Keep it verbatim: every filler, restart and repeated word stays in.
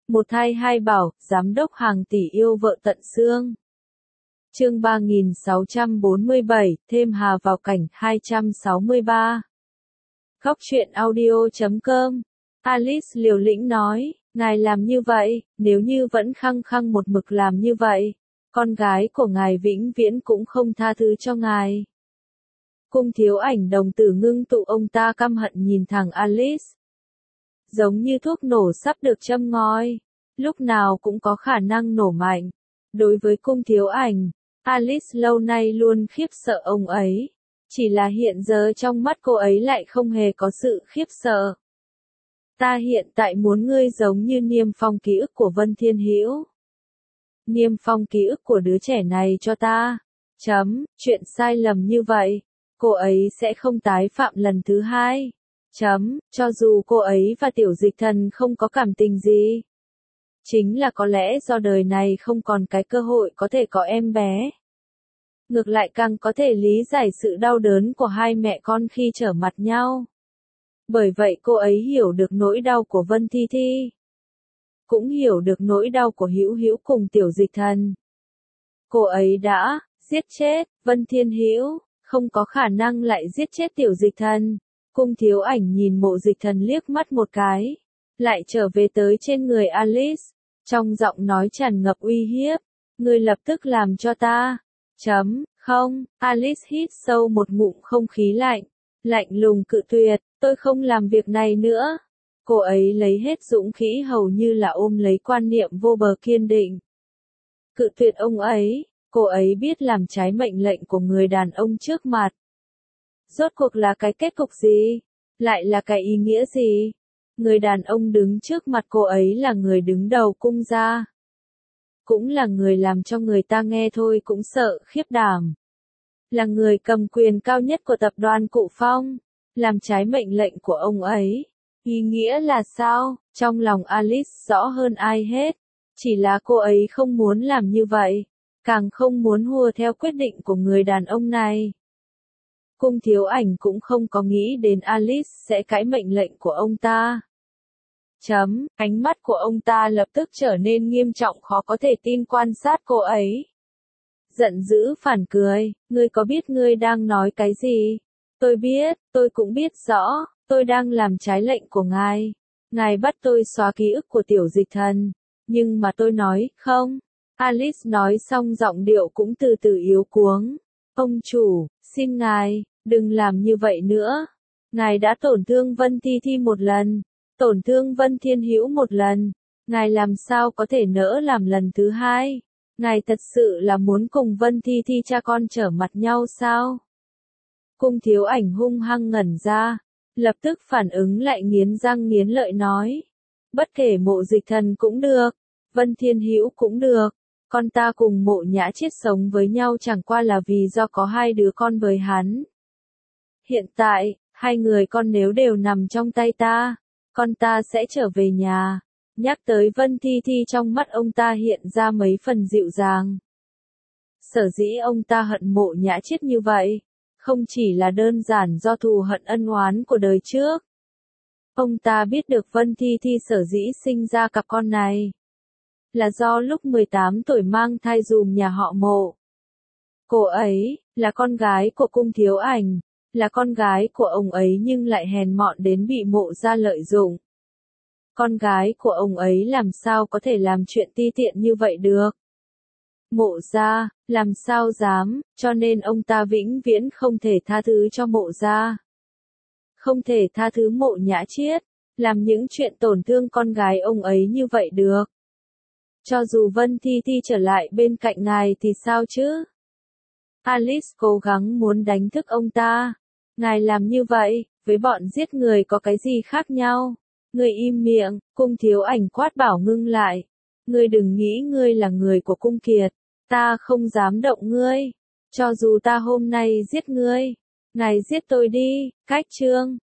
Một thai hai bảo, giám đốc hàng tỷ yêu vợ tận xương. Chương ba nghìn sáu trăm bốn mươi bảy, thêm Hà vào cảnh hai trăm sáu mươi ba. Góc truyện audio chấm com. Alice liều lĩnh nói, ngài làm như vậy, nếu như vẫn khăng khăng một mực làm như vậy, con gái của ngài vĩnh viễn cũng không tha thứ cho ngài. Cung Thiếu Ảnh đồng tử ngưng tụ, ông ta căm hận nhìn thẳng Alice. Giống như thuốc nổ sắp được châm ngòi, lúc nào cũng có khả năng nổ mạnh. Đối với Cung Thiếu Ảnh, Alice lâu nay luôn khiếp sợ ông ấy. Chỉ là hiện giờ trong mắt cô ấy lại không hề có sự khiếp sợ. Ta hiện tại muốn ngươi giống như niêm phong ký ức của Vân Thiên Hữu. Niêm phong ký ức của đứa trẻ này cho ta. Chấm, chuyện sai lầm như vậy, cô ấy sẽ không tái phạm lần thứ hai. Chấm, cho dù cô ấy và Tiểu Dịch Thần không có cảm tình gì. Chính là có lẽ do đời này không còn cái cơ hội có thể có em bé. Ngược lại càng có thể lý giải sự đau đớn của hai mẹ con khi trở mặt nhau. Bởi vậy cô ấy hiểu được nỗi đau của Vân Thi Thi. Cũng hiểu được nỗi đau của Hữu Hữu cùng Tiểu Dịch Thần. Cô ấy đã giết chết Vân Thiên Hữu, không có khả năng lại giết chết Tiểu Dịch Thần. Cung Thiếu Ảnh nhìn Mộ Dịch Thần liếc mắt một cái, lại trở về tới trên người Alice, trong giọng nói tràn ngập uy hiếp, ngươi lập tức làm cho ta. Chấm, không, Alice hít sâu một ngụm không khí lạnh, lạnh lùng cự tuyệt, tôi không làm việc này nữa. Cô ấy lấy hết dũng khí hầu như là ôm lấy quan niệm vô bờ kiên định. Cự tuyệt ông ấy, cô ấy biết làm trái mệnh lệnh của người đàn ông trước mặt. Rốt cuộc là cái kết cục gì? Lại là cái ý nghĩa gì? Người đàn ông đứng trước mặt cô ấy là người đứng đầu cung gia. Cũng là người làm cho người ta nghe thôi cũng sợ khiếp đảm. Là người cầm quyền cao nhất của tập đoàn Cụ Phong. Làm trái mệnh lệnh của ông ấy. Ý nghĩa là sao? Trong lòng Alice rõ hơn ai hết. Chỉ là cô ấy không muốn làm như vậy. Càng không muốn hùa theo quyết định của người đàn ông này. Cung Thiếu Ảnh cũng không có nghĩ đến Alice sẽ cãi mệnh lệnh của ông ta. Chấm, ánh mắt của ông ta lập tức trở nên nghiêm trọng khó có thể tin quan sát cô ấy. Giận dữ phản cười, ngươi có biết ngươi đang nói cái gì? Tôi biết, tôi cũng biết rõ, tôi đang làm trái lệnh của ngài. Ngài bắt tôi xóa ký ức của Tiểu Dịch Thần. Nhưng mà tôi nói, không. Alice nói xong giọng điệu cũng từ từ yếu cuống. Ông chủ, xin ngài, đừng làm như vậy nữa. Ngài đã tổn thương Vân Thi Thi một lần. Tổn thương Vân Thiên Hữu một lần. Ngài làm sao có thể nỡ làm lần thứ hai? Ngài thật sự là muốn cùng Vân Thi Thi cha con trở mặt nhau sao? Cung Thiếu Ảnh hung hăng ngẩn ra. Lập tức phản ứng lại nghiến răng nghiến lợi nói. Bất kể Mộ Dịch Thần cũng được. Vân Thiên Hữu cũng được. Con ta cùng Mộ Nhã chết sống với nhau chẳng qua là vì do có hai đứa con với hắn. Hiện tại, hai người con nếu đều nằm trong tay ta, con ta sẽ trở về nhà. Nhắc tới Vân Thi Thi trong mắt ông ta hiện ra mấy phần dịu dàng. Sở dĩ ông ta hận Mộ Nhã chết như vậy, không chỉ là đơn giản do thù hận ân oán của đời trước. Ông ta biết được Vân Thi Thi sở dĩ sinh ra cặp con này, là do lúc mười tám tuổi mang thai dùm nhà họ Mộ. Cô ấy, là con gái của Cung Thiếu Ảnh, là con gái của ông ấy nhưng lại hèn mọn đến bị Mộ gia lợi dụng. Con gái của ông ấy làm sao có thể làm chuyện ti tiện như vậy được? Mộ gia, làm sao dám, cho nên ông ta vĩnh viễn không thể tha thứ cho Mộ gia. Không thể tha thứ Mộ Nhã Chiết, làm những chuyện tổn thương con gái ông ấy như vậy được. Cho dù Vân Thi Thi trở lại bên cạnh ngài thì sao chứ? Alice cố gắng muốn đánh thức ông ta. Ngài làm như vậy, với bọn giết người có cái gì khác nhau? Ngươi im miệng, Cung Thiếu Ảnh quát bảo ngưng lại. Ngươi đừng nghĩ ngươi là người của Cung Kiệt. Ta không dám động ngươi. Cho dù ta hôm nay giết ngươi. Ngài giết tôi đi, cách chương.